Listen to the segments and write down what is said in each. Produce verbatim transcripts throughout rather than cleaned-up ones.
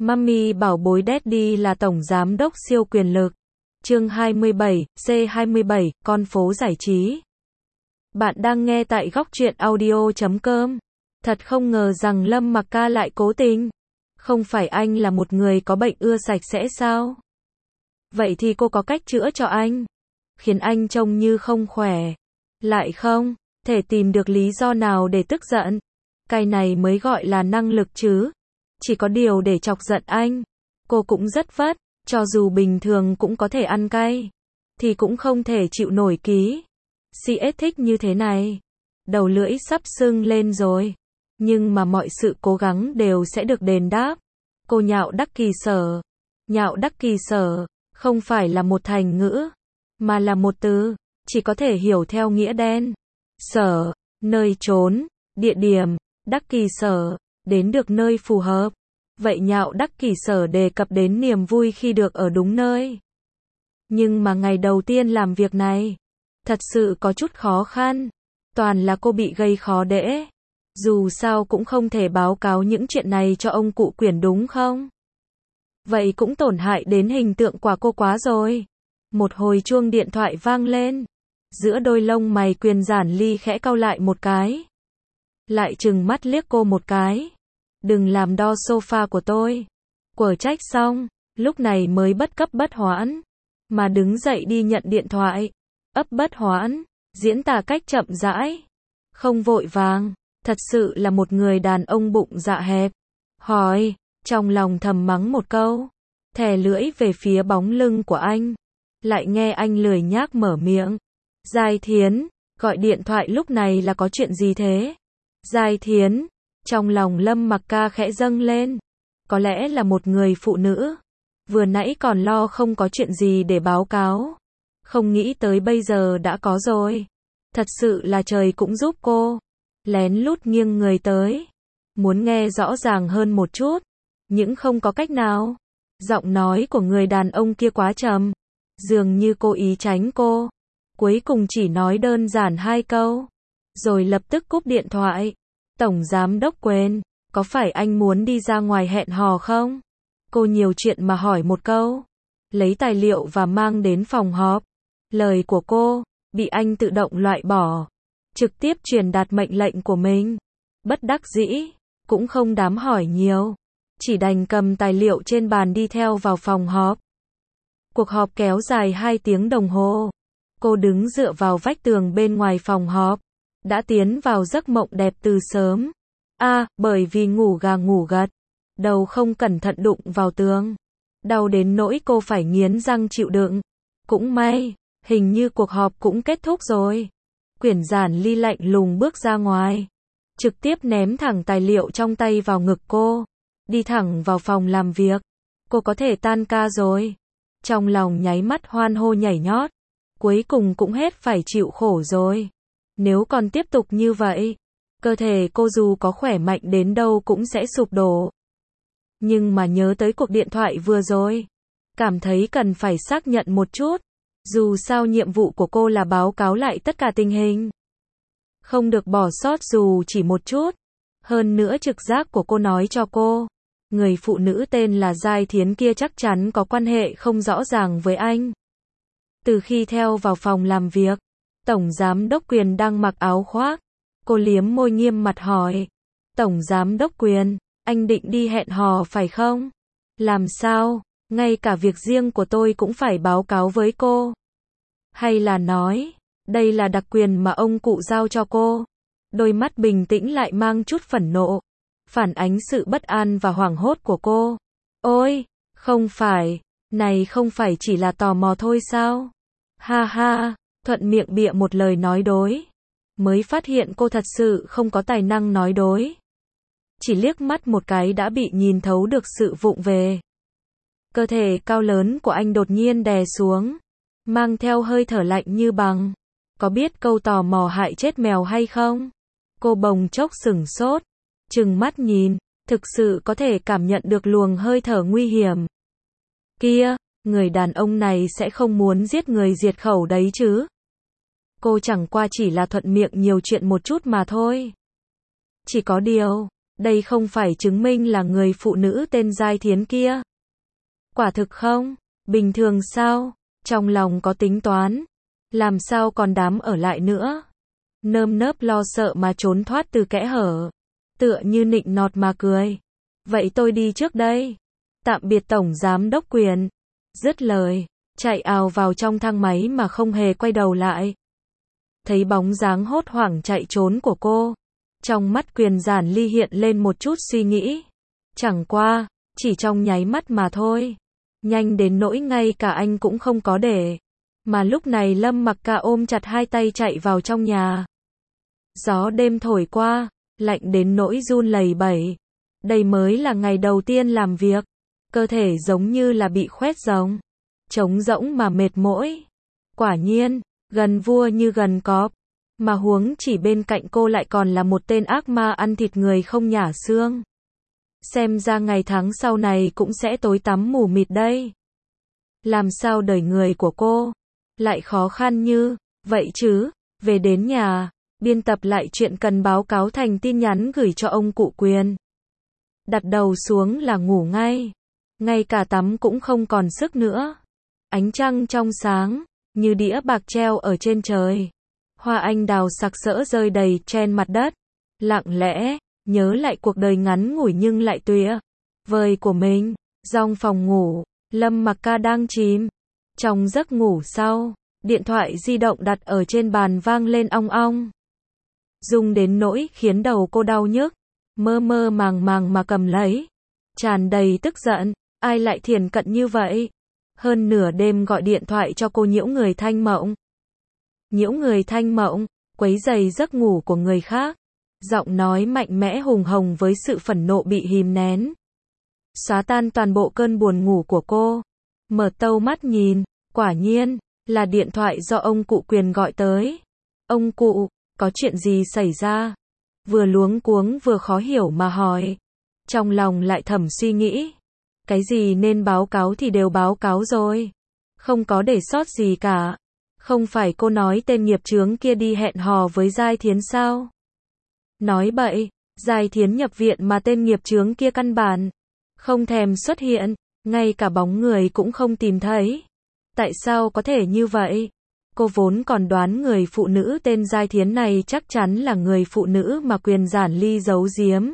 Mummy bảo bối Daddy là tổng giám đốc siêu quyền lực. Chương hai mươi bảy, C hai mươi bảy, con phố giải trí. Bạn đang nghe tại góc truyện audio chấm com. Thật không ngờ rằng Lâm Mặc Ca lại cố tình. Không phải anh là một người có bệnh ưa sạch sẽ sao? Vậy thì cô có cách chữa cho anh, khiến anh trông như không khỏe. Lại không thể tìm được lý do nào để tức giận. Cái này mới gọi là năng lực chứ. Chỉ có điều để chọc giận anh, cô cũng rất vất, cho dù bình thường cũng có thể ăn cay, thì cũng không thể chịu nổi ký. xê ét thích như thế này. Đầu lưỡi sắp sưng lên rồi. Nhưng mà mọi sự cố gắng đều sẽ được đền đáp. Cô nhạo đắc kỳ sở. Nhạo đắc kỳ sở, không phải là một thành ngữ, mà là một từ, chỉ có thể hiểu theo nghĩa đen. Sở, nơi trốn, địa điểm, đắc kỳ sở, đến được nơi phù hợp. Vậy nhạo đắc kỳ sở đề cập đến niềm vui khi được ở đúng nơi. Nhưng mà ngày đầu tiên làm việc này, thật sự có chút khó khăn. Toàn là cô bị gây khó dễ. Dù sao cũng không thể báo cáo những chuyện này cho ông cụ Quyển đúng không? Vậy cũng tổn hại đến hình tượng của cô quá rồi. Một hồi chuông điện thoại vang lên. Giữa đôi lông mày Quyền Giản Ly khẽ cau lại một cái. Lại trừng mắt liếc cô một cái. Đừng làm đo sofa của tôi. Quở trách xong, lúc này mới bất cấp bất hoãn, mà đứng dậy đi nhận điện thoại. Ấp bất hoãn, diễn tả cách chậm rãi, không vội vàng. Thật sự là một người đàn ông bụng dạ hẹp. Hỏi, trong lòng thầm mắng một câu, thè lưỡi về phía bóng lưng của anh. Lại nghe anh lười nhác mở miệng. Giai Thiến, gọi điện thoại lúc này là có chuyện gì thế? Giai Thiến, trong lòng Lâm Mặc Ca khẽ dâng lên. Có lẽ là một người phụ nữ. Vừa nãy còn lo không có chuyện gì để báo cáo. Không nghĩ tới bây giờ đã có rồi. Thật sự là trời cũng giúp cô. Lén lút nghiêng người tới. Muốn nghe rõ ràng hơn một chút. Nhưng không có cách nào. Giọng nói của người đàn ông kia quá trầm. Dường như cố ý tránh cô. Cuối cùng chỉ nói đơn giản hai câu. Rồi lập tức cúp điện thoại. Tổng giám đốc Quyền, có phải anh muốn đi ra ngoài hẹn hò không? Cô nhiều chuyện mà hỏi một câu. Lấy tài liệu và mang đến phòng họp. Lời của cô bị anh tự động loại bỏ. Trực tiếp truyền đạt mệnh lệnh của mình. Bất đắc dĩ, cũng không đám hỏi nhiều. Chỉ đành cầm tài liệu trên bàn đi theo vào phòng họp. Cuộc họp kéo dài hai tiếng đồng hồ. Cô đứng dựa vào vách tường bên ngoài phòng họp. Đã tiến vào giấc mộng đẹp từ sớm. A, à, bởi vì ngủ gà ngủ gật. Đầu không cẩn thận đụng vào tường. Đau đến nỗi cô phải nghiến răng chịu đựng. Cũng may, hình như cuộc họp cũng kết thúc rồi. Quyển Giản Ly lạnh lùng bước ra ngoài. Trực tiếp ném thẳng tài liệu trong tay vào ngực cô. Đi thẳng vào phòng làm việc. Cô có thể tan ca rồi. Trong lòng nháy mắt hoan hô nhảy nhót. Cuối cùng cũng hết phải chịu khổ rồi. Nếu còn tiếp tục như vậy, cơ thể cô dù có khỏe mạnh đến đâu cũng sẽ sụp đổ. Nhưng mà nhớ tới cuộc điện thoại vừa rồi, cảm thấy cần phải xác nhận một chút. Dù sao nhiệm vụ của cô là báo cáo lại tất cả tình hình. Không được bỏ sót dù chỉ một chút. Hơn nữa trực giác của cô nói cho cô, người phụ nữ tên là Giai Thiến kia chắc chắn có quan hệ không rõ ràng với anh. Từ khi theo vào phòng làm việc, Tổng Giám đốc Quyền đang mặc áo khoác. Cô liếm môi nghiêm mặt hỏi. Tổng Giám đốc Quyền, anh định đi hẹn hò phải không? Làm sao? Ngay cả việc riêng của tôi cũng phải báo cáo với cô. Hay là nói, đây là đặc quyền mà ông cụ giao cho cô? Đôi mắt bình tĩnh lại mang chút phẫn nộ. Phản ánh sự bất an và hoảng hốt của cô. Ôi, không phải, này không phải chỉ là tò mò thôi sao? Ha ha. Thuận miệng bịa một lời nói dối. Mới phát hiện cô thật sự không có tài năng nói dối. Chỉ liếc mắt một cái đã bị nhìn thấu được sự vụng về. Cơ thể cao lớn của anh đột nhiên đè xuống. Mang theo hơi thở lạnh như băng. Có biết câu tò mò hại chết mèo hay không? Cô bồng chốc sửng sốt. Trừng mắt nhìn. Thực sự có thể cảm nhận được luồng hơi thở nguy hiểm. Kia, người đàn ông này sẽ không muốn giết người diệt khẩu đấy chứ? Cô chẳng qua chỉ là thuận miệng nhiều chuyện một chút mà thôi. Chỉ có điều, Đây không phải chứng minh là người phụ nữ tên Giai Thiến kia. Quả thực không? Bình thường sao? Trong lòng có tính toán. Làm sao còn dám ở lại nữa? Nơm nớp lo sợ mà trốn thoát từ kẽ hở. Tựa như nịnh nọt mà cười. Vậy tôi đi trước đây. Tạm biệt Tổng Giám Đốc Quyền. Dứt lời, chạy ào vào trong thang máy mà không hề quay đầu lại. Thấy bóng dáng hốt hoảng chạy trốn của cô. Trong mắt Quyền Giản Ly hiện lên một chút suy nghĩ. Chẳng qua, chỉ trong nháy mắt mà thôi. Nhanh đến nỗi ngay cả anh cũng không có để. Mà lúc này Lâm Mặc Ca ôm chặt hai tay chạy vào trong nhà. Gió đêm thổi qua, lạnh đến nỗi run lẩy bẩy. Đây mới là ngày đầu tiên làm việc. Cơ thể giống như là bị khoét rỗng. Trống rỗng mà mệt mỏi. Quả nhiên, gần vua như gần cọp. Mà huống chỉ bên cạnh cô lại còn là một tên ác ma ăn thịt người không nhả xương. Xem ra ngày tháng sau này cũng sẽ tối tăm mù mịt đây. Làm sao đời người của cô lại khó khăn như vậy chứ? Về đến nhà, biên tập lại chuyện cần báo cáo thành tin nhắn gửi cho ông cụ Quyền. Đặt đầu xuống là ngủ ngay. Ngay cả tắm cũng không còn sức nữa. Ánh trăng trong sáng, như đĩa bạc treo ở trên trời. Hoa anh đào sặc sỡ rơi đầy trên mặt đất. Lặng lẽ, nhớ lại cuộc đời ngắn ngủi nhưng lại tuyệt vời của mình. Trong phòng ngủ, Lâm Mặc Ca đang chìm trong giấc ngủ sau. Điện thoại di động đặt ở trên bàn vang lên ong ong. Rung đến nỗi khiến đầu cô đau nhức. Mơ mơ màng màng mà cầm lấy. Tràn đầy tức giận. Ai lại thiển cận như vậy? Hơn nửa đêm gọi điện thoại cho cô nhiễu người thanh mộng. Nhiễu người thanh mộng, quấy rầy giấc ngủ của người khác. Giọng nói mạnh mẽ hùng hồng với sự phẫn nộ bị hìm nén. Xóa tan toàn bộ cơn buồn ngủ của cô. Mở tâu mắt nhìn, quả nhiên, là điện thoại do ông cụ Quyền gọi tới. Ông cụ, có chuyện gì xảy ra? Vừa luống cuống vừa khó hiểu mà hỏi. Trong lòng lại thầm suy nghĩ. Cái gì nên báo cáo thì đều báo cáo rồi. Không có để sót gì cả. Không phải cô nói tên nghiệp chướng kia đi hẹn hò với Giai Thiến sao? Nói bậy, Giai Thiến nhập viện mà tên nghiệp chướng kia căn bản không thèm xuất hiện, ngay cả bóng người cũng không tìm thấy. Tại sao có thể như vậy? Cô vốn còn đoán người phụ nữ tên Giai Thiến này chắc chắn là người phụ nữ mà Quyền Giản Ly giấu giếm.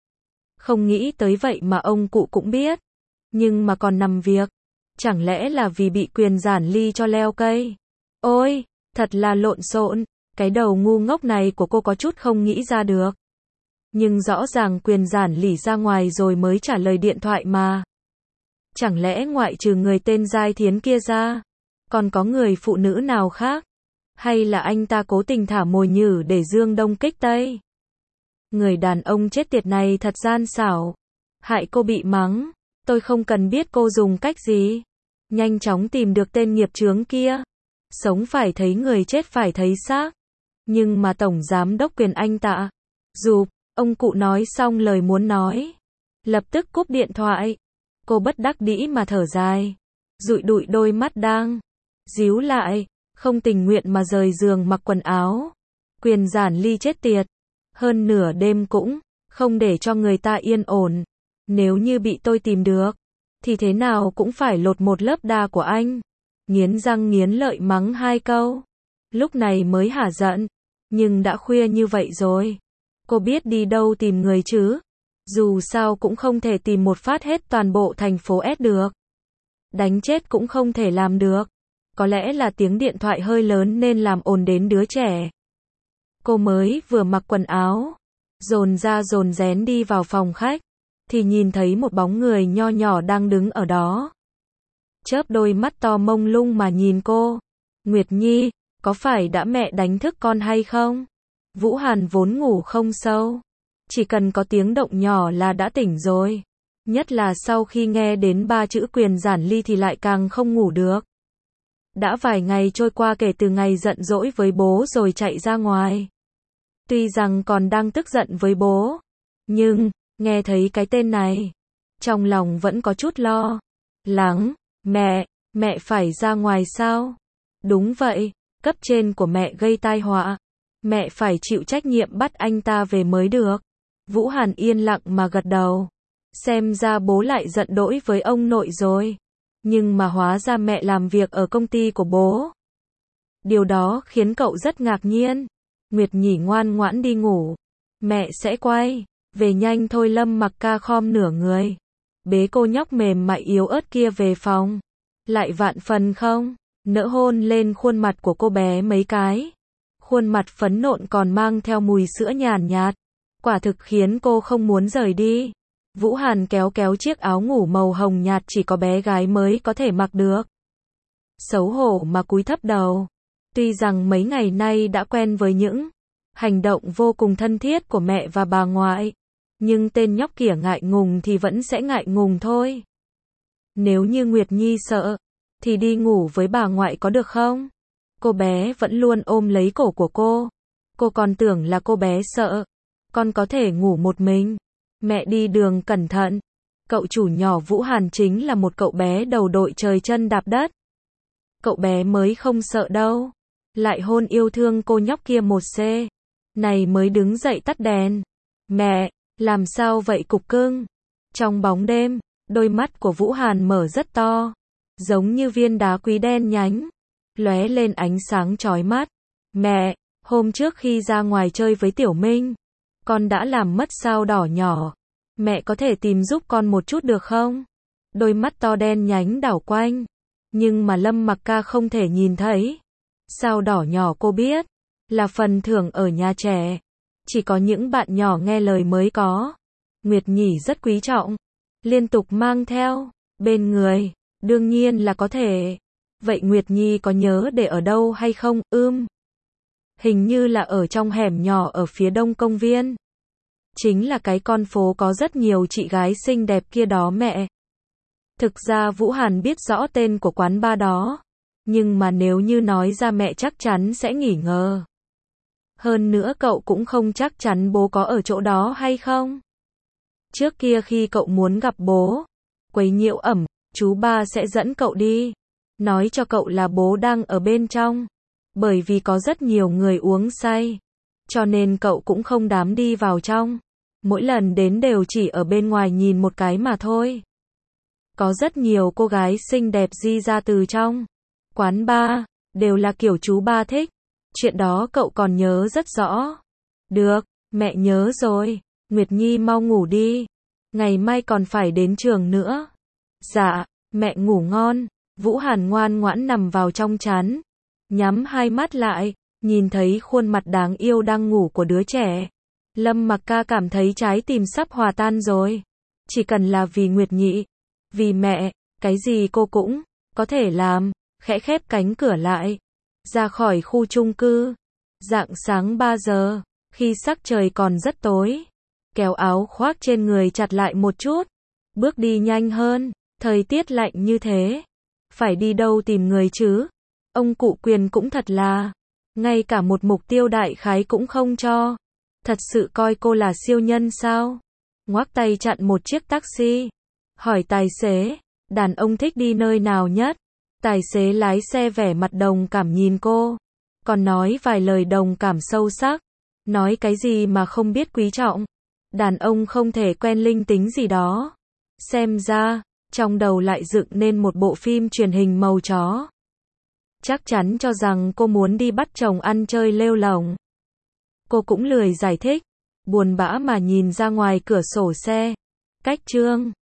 Không nghĩ tới vậy mà ông cụ cũng biết. Nhưng mà còn nằm việc. Chẳng lẽ là vì bị Quyền Giản Ly cho leo cây? Ôi, thật là lộn xộn. Cái đầu ngu ngốc này của cô có chút không nghĩ ra được. Nhưng rõ ràng Quyền Giản Ly ra ngoài rồi mới trả lời điện thoại mà. Chẳng lẽ ngoại trừ người tên Giai Thiến kia ra, còn có người phụ nữ nào khác? Hay là anh ta cố tình thả mồi nhử để dương đông kích tây? Người đàn ông chết tiệt này thật gian xảo. Hại cô bị mắng. Tôi không cần biết cô dùng cách gì. Nhanh chóng tìm được tên nghiệp chướng kia. Sống phải thấy người, chết phải thấy xác. Nhưng mà Tổng Giám Đốc Quyền anh ta giục, ông cụ nói xong lời muốn nói. Lập tức cúp điện thoại. Cô bất đắc dĩ mà thở dài. Dụi đụi đôi mắt đang díu lại. Không tình nguyện mà rời giường mặc quần áo. Quyền Giản Ly chết tiệt. Hơn nửa đêm cũng không để cho người ta yên ổn. Nếu như bị tôi tìm được, thì thế nào cũng phải lột một lớp da của anh. Nghiến răng nghiến lợi mắng hai câu. Lúc này mới hả giận. Nhưng đã khuya như vậy rồi. Cô biết đi đâu tìm người chứ? Dù sao cũng không thể tìm một phát hết toàn bộ thành phố S được. Đánh chết cũng không thể làm được. Có lẽ là tiếng điện thoại hơi lớn nên làm ồn đến đứa trẻ. Cô mới vừa mặc quần áo, dồn ra dồn rén đi vào phòng khách, thì nhìn thấy một bóng người nho nhỏ đang đứng ở đó. Chớp đôi mắt to mông lung mà nhìn cô. Nguyệt Nhi, có phải đã mẹ đánh thức con hay không? Vũ Hàn vốn ngủ không sâu. Chỉ cần có tiếng động nhỏ là đã tỉnh rồi. Nhất là sau khi nghe đến ba chữ Quyền Giản Ly thì lại càng không ngủ được. Đã vài ngày trôi qua kể từ ngày giận dỗi với bố rồi chạy ra ngoài. Tuy rằng còn đang tức giận với bố, nhưng, nghe thấy cái tên này, trong lòng vẫn có chút lo lắng. Mẹ, mẹ phải ra ngoài sao? Đúng vậy, cấp trên của mẹ gây tai họa. Mẹ phải chịu trách nhiệm bắt anh ta về mới được. Vũ Hàn yên lặng mà gật đầu. Xem ra bố lại giận dỗi với ông nội rồi. Nhưng mà hóa ra mẹ làm việc ở công ty của bố. Điều đó khiến cậu rất ngạc nhiên. Nguyệt Nhỉ ngoan ngoãn đi ngủ. Mẹ sẽ quay về nhanh thôi. Lâm Mặc Ca khom nửa người, bế cô nhóc mềm mại yếu ớt kia về phòng. Lại vạn phần không nỡ hôn lên khuôn mặt của cô bé mấy cái. Khuôn mặt phấn nộn còn mang theo mùi sữa nhàn nhạt. Quả thực khiến cô không muốn rời đi. Vũ Hàn kéo kéo chiếc áo ngủ màu hồng nhạt chỉ có bé gái mới có thể mặc được. Xấu hổ mà cúi thấp đầu. Tuy rằng mấy ngày nay đã quen với những hành động vô cùng thân thiết của mẹ và bà ngoại, nhưng tên nhóc kia ngại ngùng thì vẫn sẽ ngại ngùng thôi. Nếu như Nguyệt Nhi sợ, thì đi ngủ với bà ngoại có được không? Cô bé vẫn luôn ôm lấy cổ của cô. Cô còn tưởng là cô bé sợ. Con có thể ngủ một mình. Mẹ đi đường cẩn thận. Cậu chủ nhỏ Vũ Hàn chính là một cậu bé đầu đội trời chân đạp đất. Cậu bé mới không sợ đâu. Lại hôn yêu thương cô nhóc kia một c. Này mới đứng dậy tắt đèn. Mẹ, làm sao vậy cục cưng? Trong bóng đêm, đôi mắt của Vũ Hàn mở rất to, giống như viên đá quý đen nhánh, lóe lên ánh sáng chói mắt. Mẹ, hôm trước khi ra ngoài chơi với Tiểu Minh, con đã làm mất sao đỏ nhỏ. Mẹ có thể tìm giúp con một chút được không? Đôi mắt to đen nhánh đảo quanh, nhưng mà Lâm Mặc Ca không thể nhìn thấy. Sao đỏ nhỏ cô biết, là phần thưởng ở nhà trẻ. Chỉ có những bạn nhỏ nghe lời mới có. Nguyệt Nhỉ rất quý trọng, liên tục mang theo bên người, đương nhiên là có thể. Vậy Nguyệt Nhi có nhớ để ở đâu hay không? Ưm. Hình như là ở trong hẻm nhỏ ở phía đông công viên. Chính là cái con phố có rất nhiều chị gái xinh đẹp kia đó mẹ. Thực ra Vũ Hàn biết rõ tên của quán bar đó, nhưng mà nếu như nói ra mẹ chắc chắn sẽ nghi ngờ. Hơn nữa cậu cũng không chắc chắn bố có ở chỗ đó hay không. Trước kia khi cậu muốn gặp bố, quấy nhiễu ẩm, chú ba sẽ dẫn cậu đi, nói cho cậu là bố đang ở bên trong. Bởi vì có rất nhiều người uống say, cho nên cậu cũng không dám đi vào trong. Mỗi lần đến đều chỉ ở bên ngoài nhìn một cái mà thôi. Có rất nhiều cô gái xinh đẹp di ra từ trong quán bar, đều là kiểu chú ba thích. Chuyện đó cậu còn nhớ rất rõ. Được, mẹ nhớ rồi. Nguyệt Nhi mau ngủ đi. Ngày mai còn phải đến trường nữa. Dạ, mẹ ngủ ngon. Vũ Hàn ngoan ngoãn nằm vào trong chăn, nhắm hai mắt lại, nhìn thấy khuôn mặt đáng yêu đang ngủ của đứa trẻ. Lâm Mặc Ca cảm thấy trái tim sắp hòa tan rồi. Chỉ cần là vì Nguyệt Nhị, vì mẹ, cái gì cô cũng có thể làm. Khẽ khép cánh cửa lại, ra khỏi khu chung cư. Rạng sáng ba giờ, khi sắc trời còn rất tối, kéo áo khoác trên người chặt lại một chút, bước đi nhanh hơn. Thời tiết lạnh như thế, phải đi đâu tìm người chứ? Ông cụ Quyền cũng thật là, ngay cả một mục tiêu đại khái cũng không cho. Thật sự coi cô là siêu nhân sao? Ngoắc tay chặn một chiếc taxi, hỏi tài xế, đàn ông thích đi nơi nào nhất? Tài xế lái xe vẻ mặt đồng cảm nhìn cô, còn nói vài lời đồng cảm sâu sắc. Nói cái gì mà không biết quý trọng. Đàn ông không thể quen linh tính gì đó. Xem ra, trong đầu lại dựng nên một bộ phim truyền hình màu chó. Chắc chắn cho rằng cô muốn đi bắt chồng ăn chơi lêu lổng. Cô cũng lười giải thích, buồn bã mà nhìn ra ngoài cửa sổ xe. Cách chương